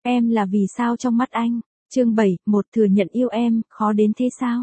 Em là vì sao trong mắt anh? Chương 7, một thừa nhận yêu em, khó đến thế sao?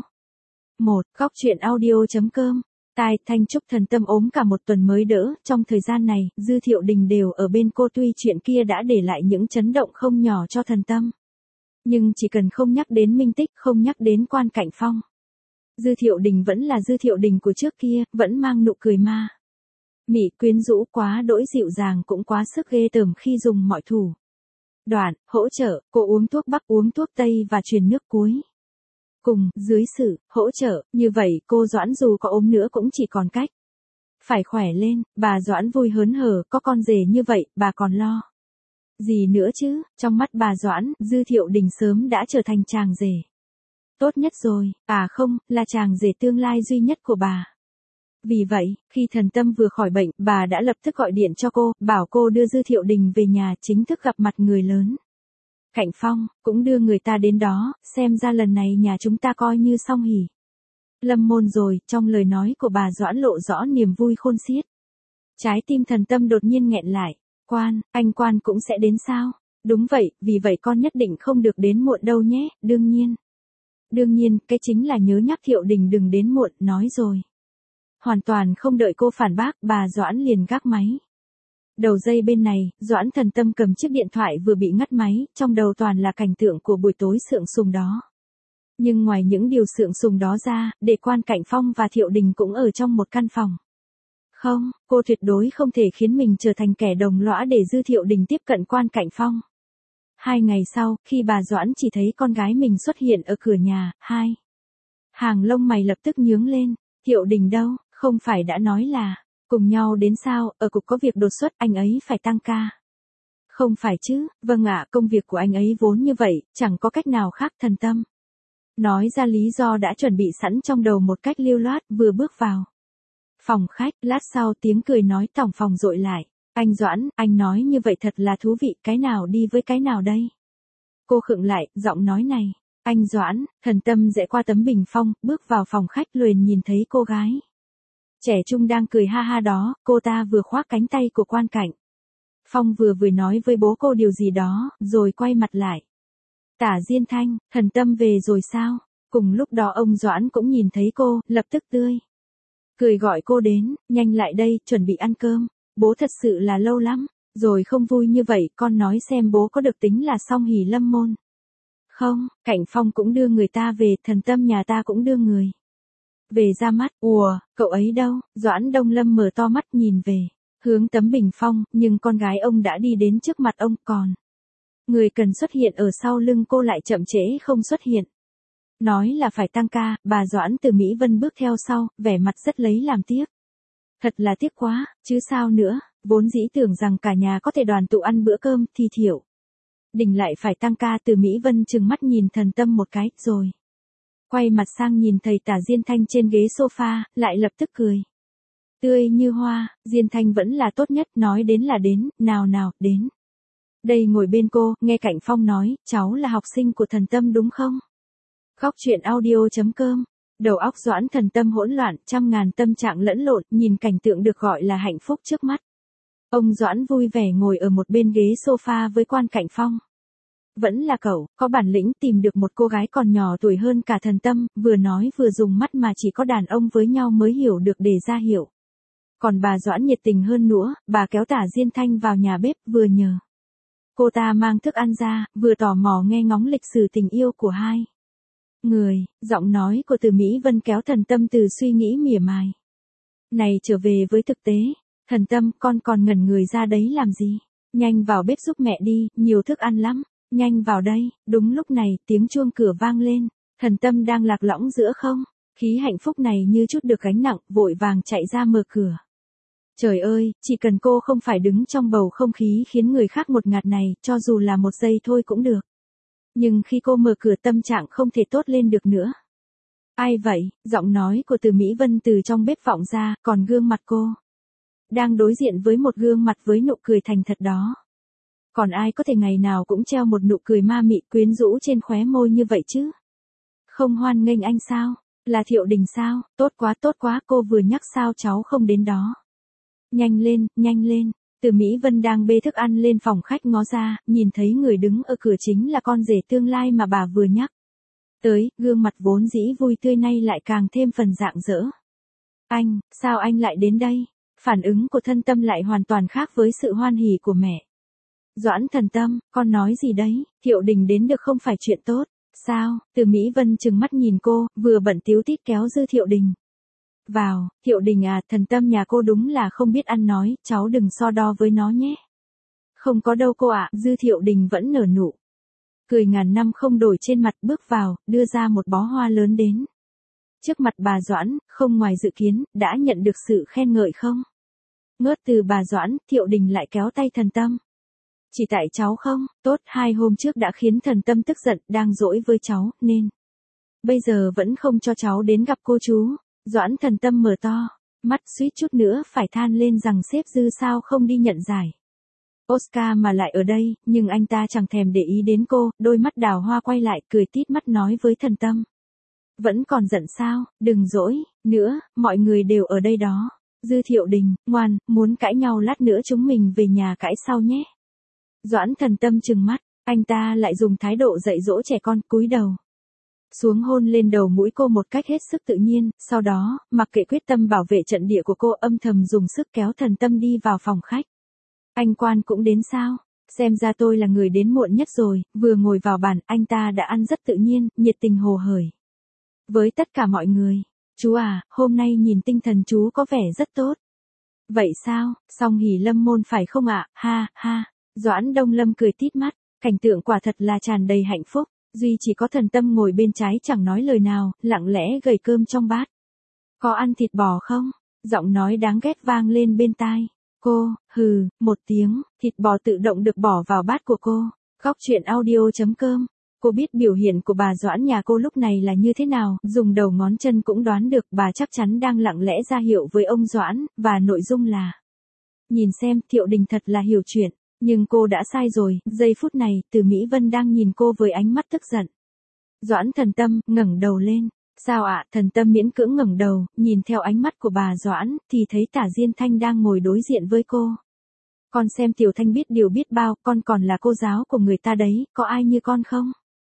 Góc truyện audio.com. Tai Thanh Trúc Thần Tâm ốm cả một tuần mới đỡ, trong thời gian này, Dư Thiệu Đình đều ở bên cô tuy chuyện kia đã để lại những chấn động không nhỏ cho Thần Tâm. Nhưng chỉ cần không nhắc đến Minh Tích, không nhắc đến Quan Cảnh Phong. Dư Thiệu Đình vẫn là Dư Thiệu Đình của trước kia, vẫn mang nụ cười ma mị quyến rũ quá đỗi dịu dàng cũng quá sức ghê tởm khi dùng mọi thủ đoạn, hỗ trợ, cô uống thuốc bắc uống thuốc tây và truyền nước cuối. Cùng, dưới sự hỗ trợ, như vậy cô Doãn dù có ốm nữa cũng chỉ còn cách phải khỏe lên, bà Doãn vui hớn hở, có con rể như vậy, bà còn lo gì nữa chứ, trong mắt bà Doãn, Dư Thiệu Đình sớm đã trở thành chàng rể tốt nhất rồi, không, là chàng rể tương lai duy nhất của bà. Vì vậy, khi Thần Tâm vừa khỏi bệnh, bà đã lập tức gọi điện cho cô, bảo cô đưa Dư Thiệu Đình về nhà chính thức gặp mặt người lớn. Cảnh Phong, cũng đưa người ta đến đó, xem ra lần này nhà chúng ta coi như xong hỉ lâm môn rồi, trong lời nói của bà Doãn lộ rõ niềm vui khôn xiết. Trái tim Thần Tâm đột nhiên nghẹn lại, anh Quan cũng sẽ đến sao? Đúng vậy, vì vậy con nhất định không được đến muộn đâu nhé, đương nhiên, cái chính là nhớ nhắc Thiệu Đình đừng đến muộn, nói rồi. Hoàn toàn không đợi cô phản bác, bà Doãn liền gác máy. Đầu dây bên này, Doãn Thần Tâm cầm chiếc điện thoại vừa bị ngắt máy, trong đầu toàn là cảnh tượng của buổi tối sượng sùng đó. Nhưng ngoài những điều sượng sùng đó ra, để Quan Cảnh Phong và Thiệu Đình cũng ở trong một căn phòng. Không, cô tuyệt đối không thể khiến mình trở thành kẻ đồng lõa để Dư Thiệu Đình tiếp cận Quan Cảnh Phong. 2 ngày sau, khi bà Doãn chỉ thấy con gái mình xuất hiện ở cửa nhà, hàng lông mày lập tức nhướng lên. Thiệu Đình đâu, không phải đã nói là cùng nhau đến sao, ở cục có việc đột xuất, anh ấy phải tăng ca. Không phải chứ, vâng ạ, công việc của anh ấy vốn như vậy, chẳng có cách nào khác. Thần Tâm nói ra lý do đã chuẩn bị sẵn trong đầu một cách lưu loát, vừa bước vào phòng khách, lát sau tiếng cười nói tỏng phòng dội lại. Anh Doãn, anh nói như vậy thật là thú vị, cái nào đi với cái nào đây? Cô khựng lại, giọng nói này. Anh Doãn, Thần Tâm rẽ qua tấm bình phong, bước vào phòng khách liền nhìn thấy cô gái trẻ trung đang cười ha ha đó, cô ta vừa khoác cánh tay của Quan Cảnh Phong vừa nói với bố cô điều gì đó, rồi quay mặt lại. Tả Diên Thanh, Thần Tâm về rồi sao? Cùng lúc đó ông Doãn cũng nhìn thấy cô, lập tức tươi cười gọi cô đến, nhanh lại đây, chuẩn bị ăn cơm. Bố thật sự là lâu lắm rồi không vui như vậy, con nói xem bố có được tính là xong hỉ lâm môn. Không, Cảnh Phong cũng đưa người ta về, Thần Tâm nhà ta cũng đưa người về ra mắt. Cậu ấy đâu? Doãn Đông Lâm mở to mắt nhìn về hướng tấm bình phong, nhưng con gái ông đã đi đến trước mặt ông, còn người cần xuất hiện ở sau lưng cô lại chậm trễ không xuất hiện. Nói là phải tăng ca, bà Doãn từ Mỹ Vân bước theo sau, vẻ mặt rất lấy làm tiếc. Thật là tiếc quá, chứ sao nữa, vốn dĩ tưởng rằng cả nhà có thể đoàn tụ ăn bữa cơm, thì Thiệu Đình lại phải tăng ca. Từ Mỹ Vân trừng mắt nhìn Thần Tâm một cái, rồi quay mặt sang nhìn thầy Tả Diên Thanh trên ghế sofa, lại lập tức cười tươi như hoa. Diên Thanh vẫn là tốt nhất, nói đến là đến, nào, đến đây ngồi bên cô, nghe Cảnh Phong nói, cháu là học sinh của Thần Tâm đúng không? Góc truyện audio.com. Đầu óc Doãn Thần Tâm hỗn loạn, trăm ngàn tâm trạng lẫn lộn, nhìn cảnh tượng được gọi là hạnh phúc trước mắt. Ông Doãn vui vẻ ngồi ở một bên ghế sofa với Quan Cảnh Phong. Vẫn là cậu, có bản lĩnh tìm được một cô gái còn nhỏ tuổi hơn cả Thần Tâm, vừa nói vừa dùng mắt mà chỉ có đàn ông với nhau mới hiểu được để ra hiệu. Còn bà Doãn nhiệt tình hơn nữa, bà kéo Tả Diên Thanh vào nhà bếp, vừa nhờ cô ta mang thức ăn ra, vừa tò mò nghe ngóng lịch sử tình yêu của hai người. Giọng nói của Từ Mỹ Vân kéo Thần Tâm từ suy nghĩ mỉa mai này trở về với thực tế. Thần Tâm, con còn ngẩn người ra đấy làm gì? Nhanh vào bếp giúp mẹ đi, nhiều thức ăn lắm. Nhanh vào đây. Đúng lúc này, tiếng chuông cửa vang lên. Thần Tâm đang lạc lõng giữa không khí hạnh phúc này như chút được gánh nặng, vội vàng chạy ra mở cửa. Trời ơi, chỉ cần cô không phải đứng trong bầu không khí khiến người khác ngột ngạt này, cho dù là một giây thôi cũng được. Nhưng khi cô mở cửa tâm trạng không thể tốt lên được nữa. Ai vậy? Giọng nói của Từ Mỹ Vân từ trong bếp vọng ra, còn gương mặt cô đang đối diện với một gương mặt với nụ cười thành thật đó. Còn ai có thể ngày nào cũng treo một nụ cười ma mị quyến rũ trên khóe môi như vậy chứ? Không hoan nghênh anh sao? Là Thiệu Đình sao? Tốt quá, cô vừa nhắc sao cháu không đến đó. Nhanh lên. Từ Mỹ Vân đang bê thức ăn lên phòng khách ngó ra, nhìn thấy người đứng ở cửa chính là con rể tương lai mà bà vừa nhắc tới, gương mặt vốn dĩ vui tươi nay lại càng thêm phần rạng rỡ. Anh, sao anh lại đến đây? Phản ứng của Thân Tâm lại hoàn toàn khác với sự hoan hỉ của mẹ. Doãn Thần Tâm, con nói gì đấy, Thiệu Đình đến được không phải chuyện tốt, sao? Từ Mỹ Vân trừng mắt nhìn cô, vừa bận tíu tít kéo Dư Thiệu Đình vào. Thiệu Đình à, Thần Tâm nhà cô đúng là không biết ăn nói, cháu đừng so đo với nó nhé. Không có đâu cô ạ, Dư Thiệu Đình vẫn nở nụ cười ngàn năm không đổi trên mặt, bước vào, đưa ra một bó hoa lớn đến trước mặt bà Doãn, không ngoài dự kiến, đã nhận được sự khen ngợi không? Ngớt từ bà Doãn, Thiệu Đình lại kéo tay Thần Tâm. Chỉ tại cháu không, tốt, 2 hôm trước đã khiến Thần Tâm tức giận, đang dỗi với cháu, nên bây giờ vẫn không cho cháu đến gặp cô chú. Doãn Thần Tâm mở to mắt, suýt chút nữa phải than lên rằng sếp Dư sao không đi nhận giải Oscar mà lại ở đây, nhưng anh ta chẳng thèm để ý đến cô, đôi mắt đào hoa quay lại, cười tít mắt nói với Thần Tâm. Vẫn còn giận sao, đừng dỗi nữa, mọi người đều ở đây đó. Dư Thiệu Đình, ngoan, muốn cãi nhau lát nữa chúng mình về nhà cãi sau nhé. Doãn Thần Tâm trừng mắt, anh ta lại dùng thái độ dạy dỗ trẻ con, cúi đầu xuống hôn lên đầu mũi cô một cách hết sức tự nhiên, sau đó, mặc kệ quyết tâm bảo vệ trận địa của cô, âm thầm dùng sức kéo Thần Tâm đi vào phòng khách. Anh Quan cũng đến sao? Xem ra tôi là người đến muộn nhất rồi. Vừa ngồi vào bàn, anh ta đã ăn rất tự nhiên, nhiệt tình hồ hởi với tất cả mọi người. Chú à, hôm nay nhìn tinh thần chú có vẻ rất tốt. Vậy sao, Song Hỷ Lâm môn phải không ạ? Ha, ha. Doãn Đông Lâm cười tít mắt, cảnh tượng quả thật là tràn đầy hạnh phúc. Duy chỉ có Thần Tâm ngồi bên trái chẳng nói lời nào, lặng lẽ gầy cơm trong bát. Có ăn thịt bò không? Giọng nói đáng ghét vang lên bên tai cô. Hừ, một tiếng, thịt bò tự động được bỏ vào bát của cô. Góc truyện audio.com. Cô biết biểu hiện của bà Doãn nhà cô lúc này là như thế nào, dùng đầu ngón chân cũng đoán được, bà chắc chắn đang lặng lẽ ra hiệu với ông Doãn, và nội dung là: nhìn xem, Thiệu Đình thật là hiểu chuyện. Nhưng cô đã sai rồi, giây phút này, Từ Mỹ Vân đang nhìn cô với ánh mắt tức giận. Doãn Thần Tâm, ngẩng đầu lên. Sao ạ? Thần Tâm miễn cưỡng ngẩng đầu, nhìn theo ánh mắt của bà Doãn, thì thấy Tả Diên Thanh đang ngồi đối diện với cô. Con xem Tiểu Thanh biết điều biết bao, con còn là cô giáo của người ta đấy, có ai như con không?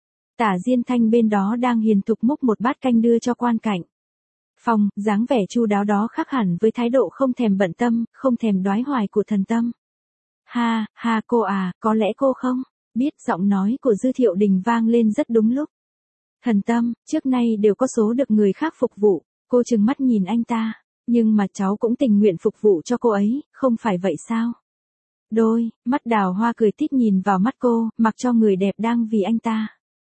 Tả Diên Thanh bên đó đang hiền thục múc một bát canh đưa cho Quan Cảnh Phong, dáng vẻ chu đáo đó khác hẳn với thái độ không thèm bận tâm, không thèm đoái hoài của Thần Tâm. Ha, ha cô à, có lẽ cô không biết, giọng nói của Dư Thiệu Đình vang lên rất đúng lúc. Thần Tâm, trước nay đều có số được người khác phục vụ, cô trừng mắt nhìn anh ta, nhưng mà cháu cũng tình nguyện phục vụ cho cô ấy, không phải vậy sao? Đôi mắt đào hoa cười tít nhìn vào mắt cô, mặc cho người đẹp đang vì anh ta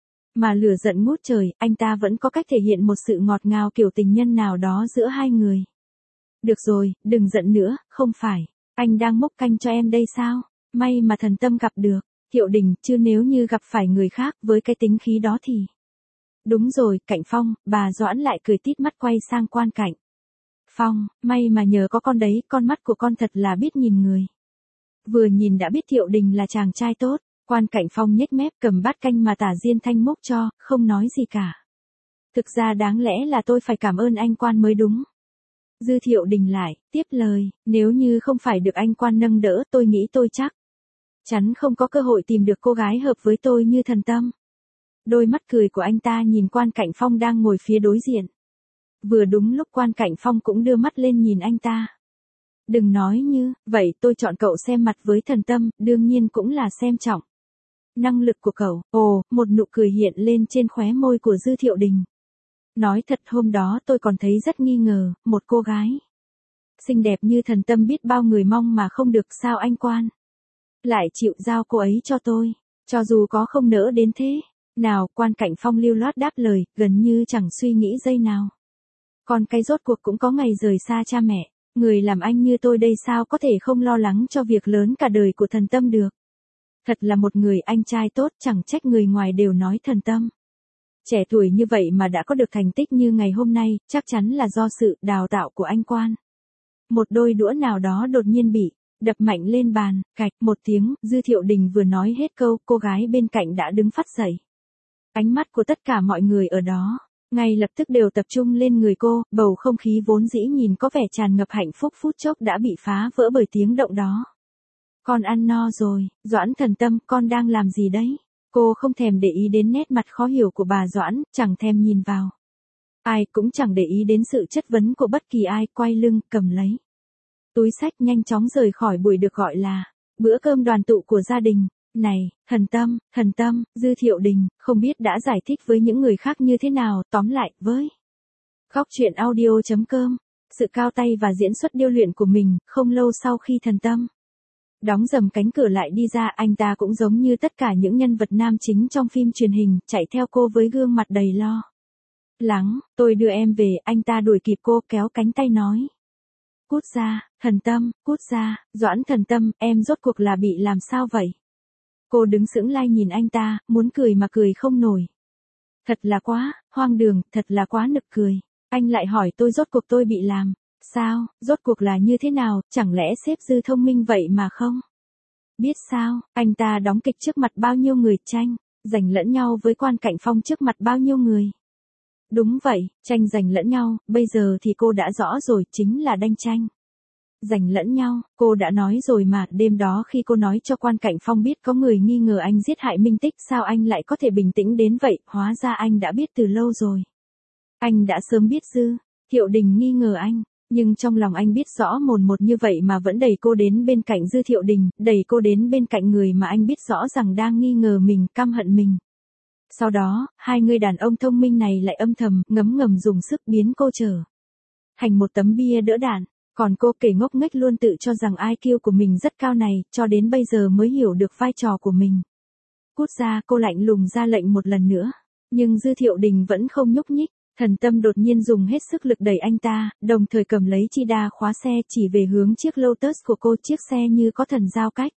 mà lửa giận ngút trời, anh ta vẫn có cách thể hiện một sự ngọt ngào kiểu tình nhân nào đó giữa hai người. Được rồi, đừng giận nữa, không phải anh đang múc canh cho em đây sao? May mà Thần Tâm gặp được Thiệu Đình, chứ nếu như gặp phải người khác với cái tính khí đó thì... Đúng rồi, Cảnh Phong, bà Doãn lại cười tít mắt quay sang Quan Cảnh Phong, may mà nhờ có con đấy, con mắt của con thật là biết nhìn người. Vừa nhìn đã biết Thiệu Đình là chàng trai tốt. Quan Cảnh Phong nhếch mép cầm bát canh mà Tả Diên Thanh múc cho, không nói gì cả. Thực ra đáng lẽ là tôi phải cảm ơn anh Quan mới đúng. Dư Thiệu Đình lại, tiếp lời, nếu như không phải được anh Quan nâng đỡ, tôi nghĩ tôi chắc chắn không có cơ hội tìm được cô gái hợp với tôi như Thần Tâm. Đôi mắt cười của anh ta nhìn Quan Cảnh Phong đang ngồi phía đối diện. Vừa đúng lúc Quan Cảnh Phong cũng đưa mắt lên nhìn anh ta. Đừng nói như, vậy tôi chọn cậu xem mặt với Thần Tâm, đương nhiên cũng là xem trọng năng lực của cậu. Ồ, một nụ cười hiện lên trên khóe môi của Dư Thiệu Đình. Nói thật hôm đó tôi còn thấy rất nghi ngờ, một cô gái xinh đẹp như Thần Tâm biết bao người mong mà không được, sao anh Quan lại chịu giao cô ấy cho tôi, cho dù có không nỡ đến thế. Nào, Quan Cảnh Phong lưu loát đáp lời, gần như chẳng suy nghĩ giây nào. Còn cái rốt cuộc cũng có ngày rời xa cha mẹ, người làm anh như tôi đây sao có thể không lo lắng cho việc lớn cả đời của Thần Tâm được. Thật là một người anh trai tốt, chẳng trách người ngoài đều nói Thần Tâm trẻ tuổi như vậy mà đã có được thành tích như ngày hôm nay, chắc chắn là do sự đào tạo của anh Quan. Một đôi đũa nào đó đột nhiên bị đập mạnh lên bàn, cạch một tiếng, Dư Thiệu Đình vừa nói hết câu, cô gái bên cạnh đã đứng phắt dậy. Ánh mắt của tất cả mọi người ở đó ngay lập tức đều tập trung lên người cô, bầu không khí vốn dĩ nhìn có vẻ tràn ngập hạnh phúc phút chốc đã bị phá vỡ bởi tiếng động đó. Con ăn no rồi, Doãn Thần Tâm, con đang làm gì đấy? Cô không thèm để ý đến nét mặt khó hiểu của bà Doãn, chẳng thèm nhìn vào. Ai cũng chẳng để ý đến sự chất vấn của bất kỳ ai, quay lưng, cầm lấy túi xách nhanh chóng rời khỏi buổi được gọi là bữa cơm đoàn tụ của gia đình. Này, Thần Tâm, Dư Thiệu Đình, không biết đã giải thích với những người khác như thế nào, tóm lại, với Góc truyện audio.com, sự cao tay và diễn xuất điêu luyện của mình, không lâu sau khi Thần Tâm đóng dầm cánh cửa lại đi ra, anh ta cũng giống như tất cả những nhân vật nam chính trong phim truyền hình, chạy theo cô với gương mặt đầy lo lắng. Tôi đưa em về, anh ta đuổi kịp cô, kéo cánh tay nói. Cút ra, Thần Tâm, cút ra, Doãn Thần Tâm, em rốt cuộc là bị làm sao vậy? Cô đứng sững lai nhìn anh ta, muốn cười mà cười không nổi. Thật là quá, hoang đường, thật là quá nực cười. Anh lại hỏi tôi rốt cuộc tôi bị làm sao, rốt cuộc là như thế nào, chẳng lẽ sếp Dư thông minh vậy mà không biết sao? Anh ta đóng kịch trước mặt bao nhiêu người, tranh giành lẫn nhau với Quan Cảnh Phong trước mặt bao nhiêu người. Đúng vậy, tranh giành lẫn nhau, bây giờ thì cô đã rõ rồi, chính là đanh tranh giành lẫn nhau. Cô đã nói rồi mà, đêm đó khi cô nói cho Quan Cảnh Phong biết có người nghi ngờ anh giết hại Minh Tích, sao anh lại có thể bình tĩnh đến vậy, hóa ra anh đã biết từ lâu rồi. Anh đã sớm biết Dư Thiệu Đình nghi ngờ anh, nhưng trong lòng anh biết rõ mồn một như vậy mà vẫn đẩy cô đến bên cạnh Dư Thiệu Đình, đẩy cô đến bên cạnh người mà anh biết rõ rằng đang nghi ngờ mình, căm hận mình. Sau đó, hai người đàn ông thông minh này lại âm thầm, ngấm ngầm dùng sức biến cô trở thành một tấm bia đỡ đạn. Còn cô kể ngốc nghếch luôn tự cho rằng IQ của mình rất cao này, cho đến bây giờ mới hiểu được vai trò của mình. Cút ra, cô lạnh lùng ra lệnh một lần nữa. Nhưng Dư Thiệu Đình vẫn không nhúc nhích. Thần Tâm đột nhiên dùng hết sức lực đẩy anh ta, đồng thời cầm lấy chi đa khóa xe chỉ về hướng chiếc Lotus của cô, chiếc xe như có thần giao cách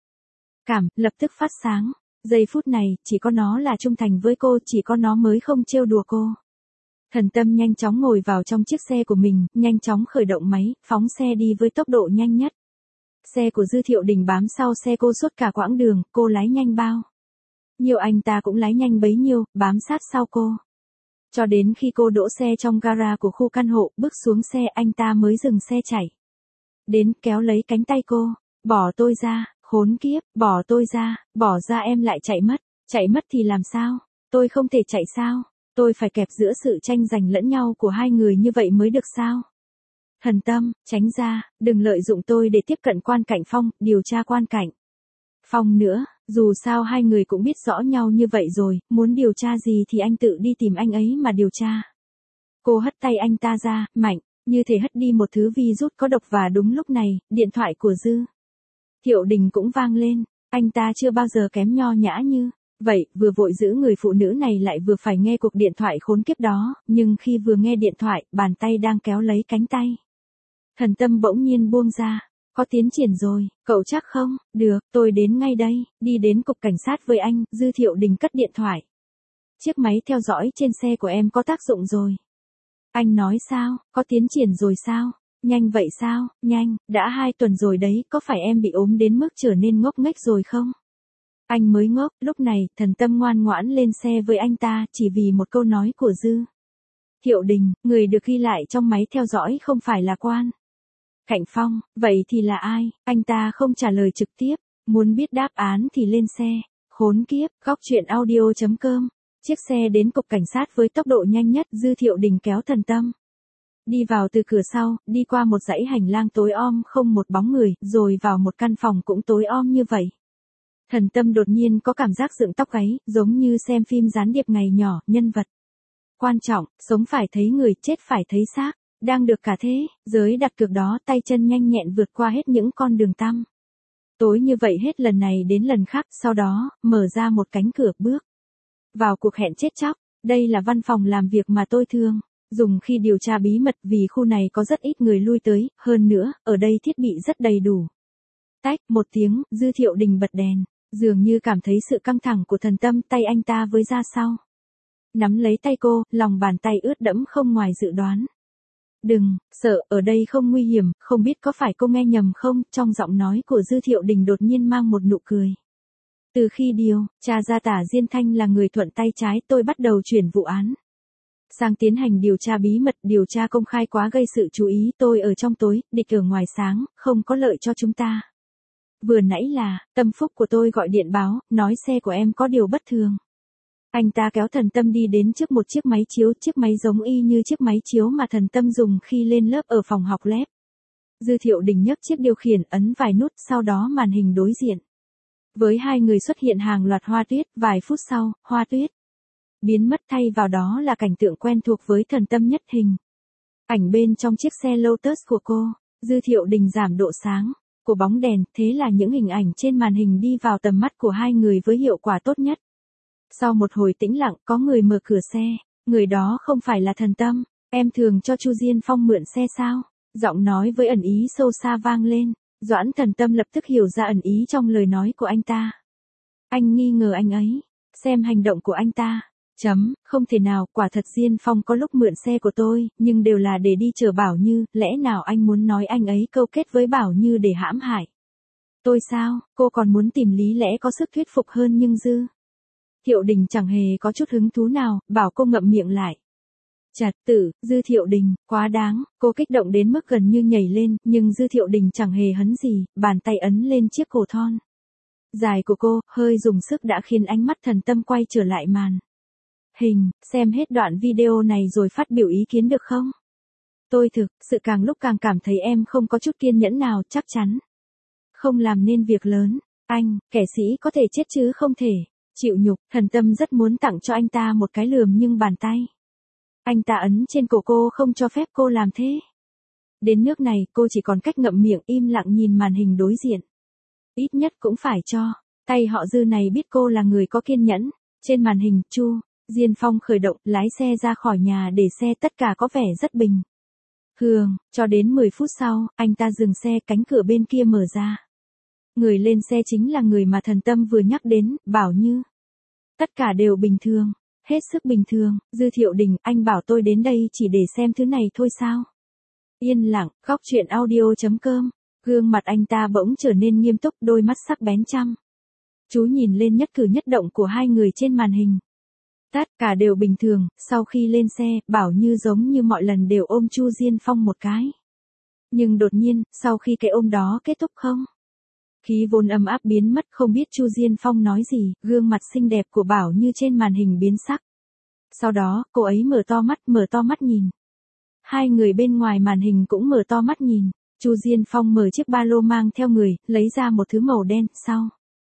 lập tức phát sáng. Giây phút này, chỉ có nó là trung thành với cô, chỉ có nó mới không trêu đùa cô. Thần Tâm nhanh chóng ngồi vào trong chiếc xe của mình, nhanh chóng khởi động máy, phóng xe đi với tốc độ nhanh nhất. Xe của Dư Thiệu Đình bám sau xe cô suốt cả quãng đường, cô lái nhanh bao nhiêu anh ta cũng lái nhanh bấy nhiêu, bám sát sau cô. Cho đến khi cô đỗ xe trong gara của khu căn hộ, bước xuống xe anh ta mới dừng xe chạy đến, kéo lấy cánh tay cô. Bỏ tôi ra, khốn kiếp, bỏ tôi ra, bỏ ra, em lại chạy mất thì làm sao? Tôi không thể chạy sao? Tôi phải kẹp giữa sự tranh giành lẫn nhau của hai người như vậy mới được sao? Thần Tâm, tránh ra, đừng lợi dụng tôi để tiếp cận Quan Cảnh Phong, điều tra Quan Cảnh Phong nữa, dù sao hai người cũng biết rõ nhau như vậy rồi, muốn điều tra gì thì anh tự đi tìm anh ấy mà điều tra. Cô hất tay anh ta ra, mạnh, như thể hất đi một thứ virus có độc, và đúng lúc này, điện thoại của Dư Thiệu Đình cũng vang lên. Anh ta chưa bao giờ kém nho nhã như vậy, vừa vội giữ người phụ nữ này lại vừa phải nghe cuộc điện thoại khốn kiếp đó, nhưng khi vừa nghe điện thoại, bàn tay đang kéo lấy cánh tay Thần Tâm bỗng nhiên buông ra. Có tiến triển rồi, cậu chắc không? Được, tôi đến ngay đây, đi đến cục cảnh sát với anh. Dư Thiệu Đình cất điện thoại. Chiếc máy theo dõi trên xe của em có tác dụng rồi. Anh nói sao, có tiến triển rồi sao? Nhanh vậy sao? Nhanh, đã 2 tuần rồi đấy, có phải em bị ốm đến mức trở nên ngốc nghếch rồi không? Anh mới ngốc. Lúc này, Thần Tâm ngoan ngoãn lên xe với anh ta, chỉ vì một câu nói của Dư Thiệu Đình. Người được ghi lại trong máy theo dõi không phải là Quan Cảnh Phong, vậy thì là ai? Anh ta không trả lời trực tiếp. Muốn biết đáp án thì lên xe. Khốn kiếp. Góc truyện audio.com. Chiếc xe đến cục cảnh sát với tốc độ nhanh nhất. Dư Thiệu Đình kéo Thần Tâm đi vào từ cửa sau, đi qua một dãy hành lang tối om không một bóng người, rồi vào một căn phòng cũng tối om như vậy. Thần Tâm đột nhiên có cảm giác dựng tóc gáy, giống như xem phim gián điệp ngày nhỏ, nhân vật quan trọng, sống phải thấy người, chết phải thấy xác, đang được cả thế giới đặt cược đó, tay chân nhanh nhẹn vượt qua hết những con đường tăm tối như vậy hết lần này đến lần khác, sau đó, mở ra một cánh cửa bước vào cuộc hẹn chết chóc. Đây là văn phòng làm việc mà tôi thường dùng khi điều tra bí mật, vì khu này có rất ít người lui tới, hơn nữa, ở đây thiết bị rất đầy đủ. Tách, một tiếng, Dư Thiệu Đình bật đèn, dường như cảm thấy sự căng thẳng của Thần Tâm, tay anh ta với ra sau. Nắm lấy tay cô, lòng bàn tay ướt đẫm không ngoài dự đoán. Đừng, sợ, ở đây không nguy hiểm, không biết có phải cô nghe nhầm không, trong giọng nói của Dư Thiệu Đình đột nhiên mang một nụ cười. Từ khi điều tra ra Tả Diên Thanh là người thuận tay trái, tôi bắt đầu chuyển vụ án sang tiến hành điều tra bí mật. Điều tra công khai quá gây sự chú ý, tôi ở trong tối, địch ở ngoài sáng, không có lợi cho chúng ta. Vừa nãy là, Tâm Phúc của tôi gọi điện báo, nói xe của em có điều bất thường. Anh ta kéo Thần Tâm đi đến trước một chiếc máy chiếu, chiếc máy giống y như chiếc máy chiếu mà Thần Tâm dùng khi lên lớp ở phòng học lép. Dư Thiệu Đình nhấc chiếc điều khiển, ấn vài nút, sau đó màn hình đối diện. Với hai người xuất hiện hàng loạt hoa tuyết, vài phút sau, hoa tuyết biến mất, thay vào đó là cảnh tượng quen thuộc với Thần Tâm nhất hình. Ảnh bên trong chiếc xe Lotus của cô. Dư Thiệu Đình giảm độ sáng của bóng đèn, thế là những hình ảnh trên màn hình đi vào tầm mắt của hai người với hiệu quả tốt nhất. Sau một hồi tĩnh lặng, có người mở cửa xe, người đó không phải là Thần Tâm. Em thường cho Chu Diên Phong mượn xe sao? Giọng nói với ẩn ý sâu xa vang lên. Doãn Thần Tâm lập tức hiểu ra ẩn ý trong lời nói của anh ta. Anh nghi ngờ anh ấy, xem hành động của anh ta. Không thể nào, quả thật Diên Phong có lúc mượn xe của tôi, nhưng đều là để đi chờ Bảo Như, lẽ nào anh muốn nói anh ấy câu kết với Bảo Như để hãm hại tôi sao? Cô còn muốn tìm lý lẽ có sức thuyết phục hơn nhưng Dư Thiệu Đình chẳng hề có chút hứng thú nào, bảo cô ngậm miệng lại. Chặt tử, Dư Thiệu Đình, quá đáng, cô kích động đến mức gần như nhảy lên, nhưng Dư Thiệu Đình chẳng hề hấn gì, bàn tay ấn lên chiếc cổ thon dài của cô, hơi dùng sức đã khiến ánh mắt Thần Tâm quay trở lại màn hình. Xem hết đoạn video này rồi phát biểu ý kiến được không? Tôi thực sự càng lúc càng cảm thấy em không có chút kiên nhẫn nào, chắc chắn không làm nên việc lớn. Anh, kẻ sĩ có thể chết chứ không thể chịu nhục. Thần Tâm rất muốn tặng cho anh ta một cái lườm nhưng bàn tay anh ta ấn trên cổ cô không cho phép cô làm thế. Đến nước này, cô chỉ còn cách ngậm miệng im lặng nhìn màn hình đối diện. Ít nhất cũng phải cho tay họ Dư này biết cô là người có kiên nhẫn. Trên màn hình, Chu Diên Phong khởi động, lái xe ra khỏi nhà để xe, tất cả có vẻ rất bình thường, cho đến 10 phút sau, anh ta dừng xe, cánh cửa bên kia mở ra. Người lên xe chính là người mà Thần Tâm vừa nhắc đến, Bảo Như. Tất cả đều bình thường, hết sức bình thường. Dư Thiệu Đình, anh bảo tôi đến đây chỉ để xem thứ này thôi sao? Yên lặng, góc truyện audio.com. Gương mặt anh ta bỗng trở nên nghiêm túc, đôi mắt sắc bén chăm chú nhìn lên nhất cử nhất động của hai người trên màn hình. Tất cả đều bình thường, sau khi lên xe, Bảo Như giống như mọi lần đều ôm Chu Diên Phong một cái. Nhưng đột nhiên, sau khi cái ôm đó kết thúc không? Khí vốn ấm áp biến mất, không biết Chu Diên Phong nói gì, gương mặt xinh đẹp của Bảo Như trên màn hình biến sắc. Sau đó, cô ấy mở to mắt nhìn. Hai người bên ngoài màn hình cũng mở to mắt nhìn. Chu Diên Phong mở chiếc ba lô mang theo người, lấy ra một thứ màu đen, sau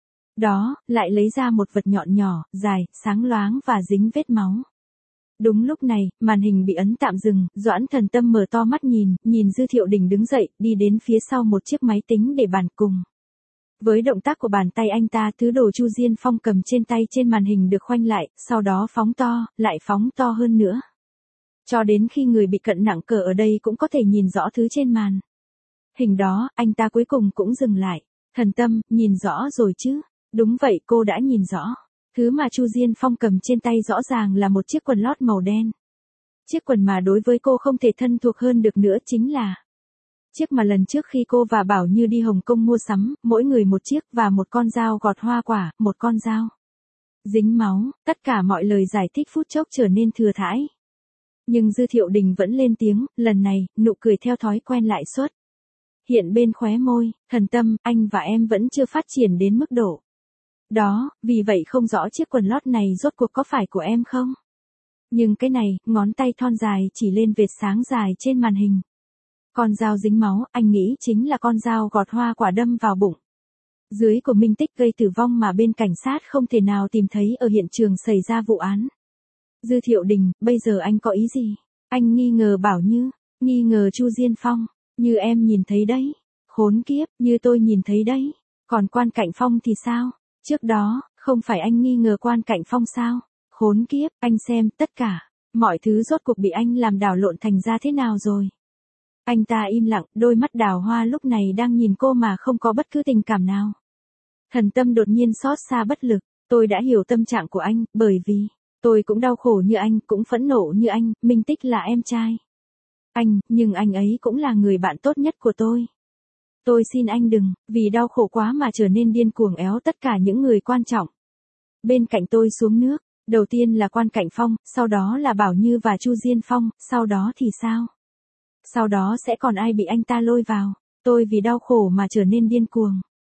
đó, lại lấy ra một vật nhọn nhỏ, dài, sáng loáng và dính vết máu. Đúng lúc này, màn hình bị ấn tạm dừng, Doãn Thần Tâm mở to mắt nhìn Dư Thiệu Đình đứng dậy, đi đến phía sau một chiếc máy tính để bàn cùng. Với động tác của bàn tay anh ta, thứ đồ Chu Diên Phong cầm trên tay trên màn hình được khoanh lại, sau đó phóng to, lại phóng to hơn nữa. Cho đến khi người bị cận nặng cỡ ở đây cũng có thể nhìn rõ thứ trên màn hình đó, anh ta cuối cùng cũng dừng lại. Thần Tâm, nhìn rõ rồi chứ? Đúng vậy, cô đã nhìn rõ. Thứ mà Chu Diên Phong cầm trên tay rõ ràng là một chiếc quần lót màu đen. Chiếc quần mà đối với cô không thể thân thuộc hơn được nữa chính là chiếc mà lần trước khi cô và Bảo Như đi Hồng Kông mua sắm, mỗi người một chiếc và một con dao gọt hoa quả, một con dao dính máu. Tất cả mọi lời giải thích phút chốc trở nên thừa thãi. Nhưng Dư Thiệu Đình vẫn lên tiếng, lần này, nụ cười theo thói quen lại xuất hiện bên khóe môi. Thần Tâm, anh và em vẫn chưa phát triển đến mức độ đó, vì vậy không rõ chiếc quần lót này rốt cuộc có phải của em không? Nhưng cái này, ngón tay thon dài chỉ lên vệt sáng dài trên màn hình. Con dao dính máu, anh nghĩ chính là con dao gọt hoa quả đâm vào bụng dưới của Minh Tích gây tử vong mà bên cảnh sát không thể nào tìm thấy ở hiện trường xảy ra vụ án. Dư Thiệu Đình, bây giờ anh có ý gì? Anh nghi ngờ Bảo Như, nghi ngờ Chu Diên Phong, như em nhìn thấy đấy. Khốn kiếp, như tôi nhìn thấy đấy. Còn Quan Cạnh Phong thì sao? Trước đó, không phải anh nghi ngờ Quan Cạnh Phong sao? Khốn kiếp, anh xem, tất cả mọi thứ rốt cuộc bị anh làm đảo lộn thành ra thế nào rồi? Anh ta im lặng, đôi mắt đào hoa lúc này đang nhìn cô mà không có bất cứ tình cảm nào. Thần Tâm đột nhiên xót xa bất lực. Tôi đã hiểu tâm trạng của anh, bởi vì tôi cũng đau khổ như anh, cũng phẫn nộ như anh. Minh Tích là em trai anh, nhưng anh ấy cũng là người bạn tốt nhất của tôi. Tôi xin anh đừng, vì đau khổ quá mà trở nên điên cuồng éo tất cả những người quan trọng bên cạnh tôi xuống nước. Đầu tiên là Quan Cạnh Phong, sau đó là Bảo Như và Chu Diên Phong, sau đó thì sao? Sau đó sẽ còn ai bị anh ta lôi vào? Tôi vì đau khổ mà trở nên điên cuồng.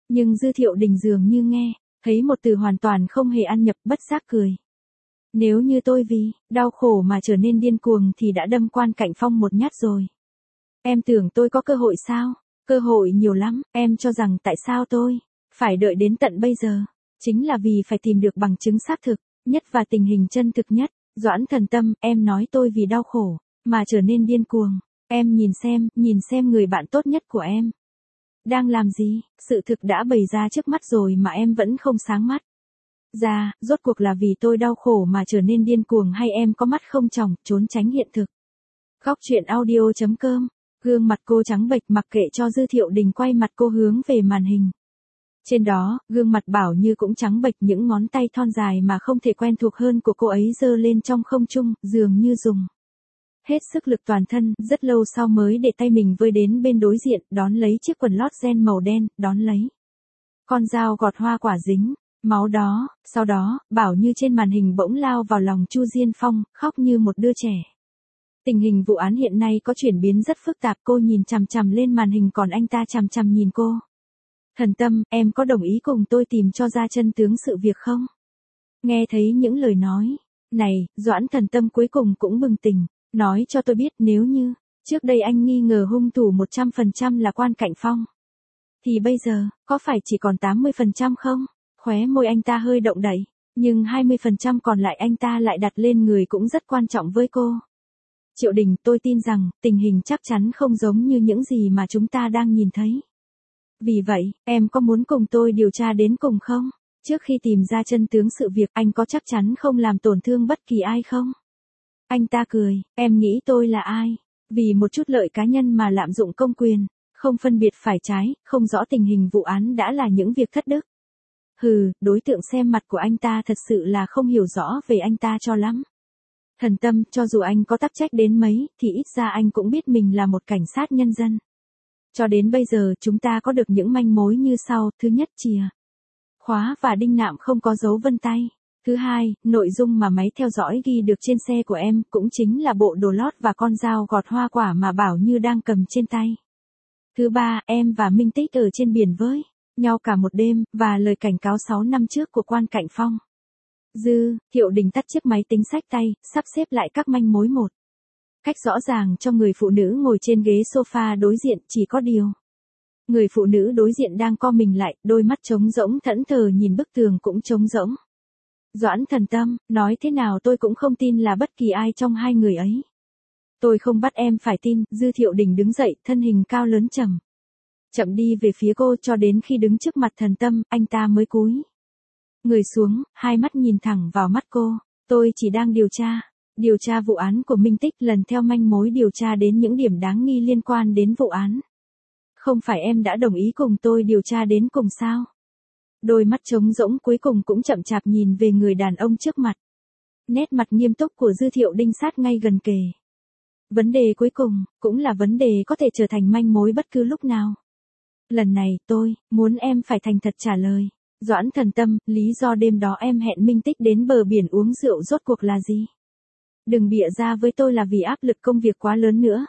Nhưng Dư Thiệu Đình dường như nghe, thấy một từ hoàn toàn không hề ăn nhập, bất giác cười. Nếu như tôi vì đau khổ mà trở nên điên cuồng thì đã đâm Quan Cảnh Phong một nhát rồi. Em tưởng tôi có cơ hội sao? Cơ hội nhiều lắm, em cho rằng tại sao tôi phải đợi đến tận bây giờ? Chính là vì phải tìm được bằng chứng xác thực nhất và tình hình chân thực nhất. Doãn Thần Tâm, em nói tôi vì đau khổ mà trở nên điên cuồng. Em nhìn xem người bạn tốt nhất của em đang làm gì? Sự thực đã bày ra trước mắt rồi mà em vẫn không sáng mắt ra, rốt cuộc là vì tôi đau khổ mà trở nên điên cuồng hay em có mắt không tròng, trốn tránh hiện thực. Góc truyện audio.com. Gương mặt cô trắng bệch mặc kệ cho Dư Thiệu Đình quay mặt cô hướng về màn hình. Trên đó, gương mặt Bảo Như cũng trắng bệch, những ngón tay thon dài mà không thể quen thuộc hơn của cô ấy giơ lên trong không trung, dường như dùng hết sức lực toàn thân, rất lâu sau mới để tay mình vơi đến bên đối diện, đón lấy chiếc quần lót ren màu đen, đón lấy con dao gọt hoa quả dính máu đó. Sau đó, Bảo Như trên màn hình bỗng lao vào lòng Chu Diên Phong, khóc như một đứa trẻ. Tình hình vụ án hiện nay có chuyển biến rất phức tạp, cô nhìn chằm chằm lên màn hình còn anh ta chằm chằm nhìn cô. Thần Tâm, em có đồng ý cùng tôi tìm cho ra chân tướng sự việc không? Nghe thấy những lời nói này, Doãn Thần Tâm cuối cùng cũng bừng tỉnh, nói cho tôi biết nếu như trước đây anh nghi ngờ hung thủ 100% là Quan Cảnh Phong, thì bây giờ, có phải chỉ còn 80% không? Khóe môi anh ta hơi động đậy, nhưng 20% còn lại anh ta lại đặt lên người cũng rất quan trọng với cô. Triệu Đình, tôi tin rằng, tình hình chắc chắn không giống như những gì mà chúng ta đang nhìn thấy. Vì vậy, em có muốn cùng tôi điều tra đến cùng không? Trước khi tìm ra chân tướng sự việc, anh có chắc chắn không làm tổn thương bất kỳ ai không? Anh ta cười, em nghĩ tôi là ai? Vì một chút lợi cá nhân mà lạm dụng công quyền, không phân biệt phải trái, không rõ tình hình vụ án đã là những việc thất đức. Hừ, đối tượng xem mặt của anh ta thật sự là không hiểu rõ về anh ta cho lắm. Thần Tâm, cho dù anh có tắc trách đến mấy, thì ít ra anh cũng biết mình là một cảnh sát nhân dân. Cho đến bây giờ chúng ta có được những manh mối như sau. Thứ nhất, chìa khóa và đinh nạm không có dấu vân tay. Thứ hai, nội dung mà máy theo dõi ghi được trên xe của em cũng chính là bộ đồ lót và con dao gọt hoa quả mà Bảo Như đang cầm trên tay. Thứ ba, em và Minh Tích ở trên biển với nhau cả một đêm, và lời cảnh cáo 6 năm trước của Quan Cảnh Phong. Dư Thiệu Đình tắt chiếc máy tính xách tay, sắp xếp lại các manh mối một cách rõ ràng cho người phụ nữ ngồi trên ghế sofa đối diện, chỉ có điều. Người phụ nữ đối diện đang co mình lại, đôi mắt trống rỗng thẫn thờ nhìn bức tường cũng trống rỗng. Doãn Thần Tâm, nói thế nào tôi cũng không tin là bất kỳ ai trong hai người ấy. Tôi không bắt em phải tin. Dư Thiệu Đình đứng dậy, thân hình cao lớn chậm đi về phía cô, cho đến khi đứng trước mặt Thần Tâm, anh ta mới cúi người xuống, hai mắt nhìn thẳng vào mắt cô. Tôi chỉ đang điều tra vụ án của Minh Tích, lần theo manh mối điều tra đến những điểm đáng nghi liên quan đến vụ án. Không phải em đã đồng ý cùng tôi điều tra đến cùng sao? Đôi mắt trống rỗng cuối cùng cũng chậm chạp nhìn về người đàn ông trước mặt. Nét mặt nghiêm túc của Dư Thiệu Đình sát ngay gần kề. Vấn đề cuối cùng, cũng là vấn đề có thể trở thành manh mối bất cứ lúc nào. Lần này, tôi muốn em phải thành thật trả lời. Doãn Thần Tâm, lý do đêm đó em hẹn Minh Tích đến bờ biển uống rượu rốt cuộc là gì? Đừng bịa ra với tôi là vì áp lực công việc quá lớn nữa.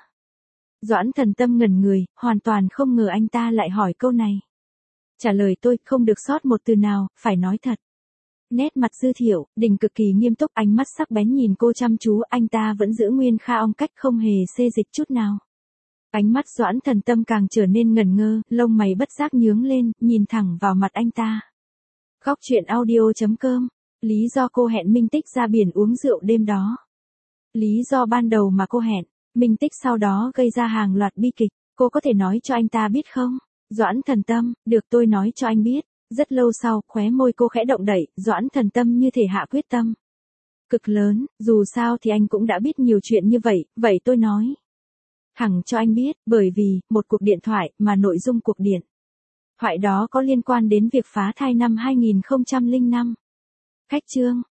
Doãn Thần Tâm ngẩn người, hoàn toàn không ngờ anh ta lại hỏi câu này. Trả lời tôi, không được sót một từ nào, phải nói thật. Nét mặt Dư Thiệu Đình cực kỳ nghiêm túc, ánh mắt sắc bén nhìn cô chăm chú, anh ta vẫn giữ nguyên kha ong cách không hề xê dịch chút nào. Ánh mắt Doãn Thần Tâm càng trở nên ngẩn ngơ, lông mày bất giác nhướng lên, nhìn thẳng vào mặt anh ta. Góc truyện audio.com. Lý do cô hẹn Minh Tích ra biển uống rượu đêm đó. Lý do ban đầu mà cô hẹn Minh Tích sau đó gây ra hàng loạt bi kịch, cô có thể nói cho anh ta biết không? Doãn Thần Tâm, được, tôi nói cho anh biết. Rất lâu sau, khóe môi cô khẽ động đậy, Doãn Thần Tâm như thể hạ quyết tâm cực lớn, dù sao thì anh cũng đã biết nhiều chuyện như vậy, vậy tôi nói thẳng cho anh biết, bởi vì một cuộc điện thoại mà nội dung cuộc điện thoại đó có liên quan đến việc phá thai năm 2005. Khách chương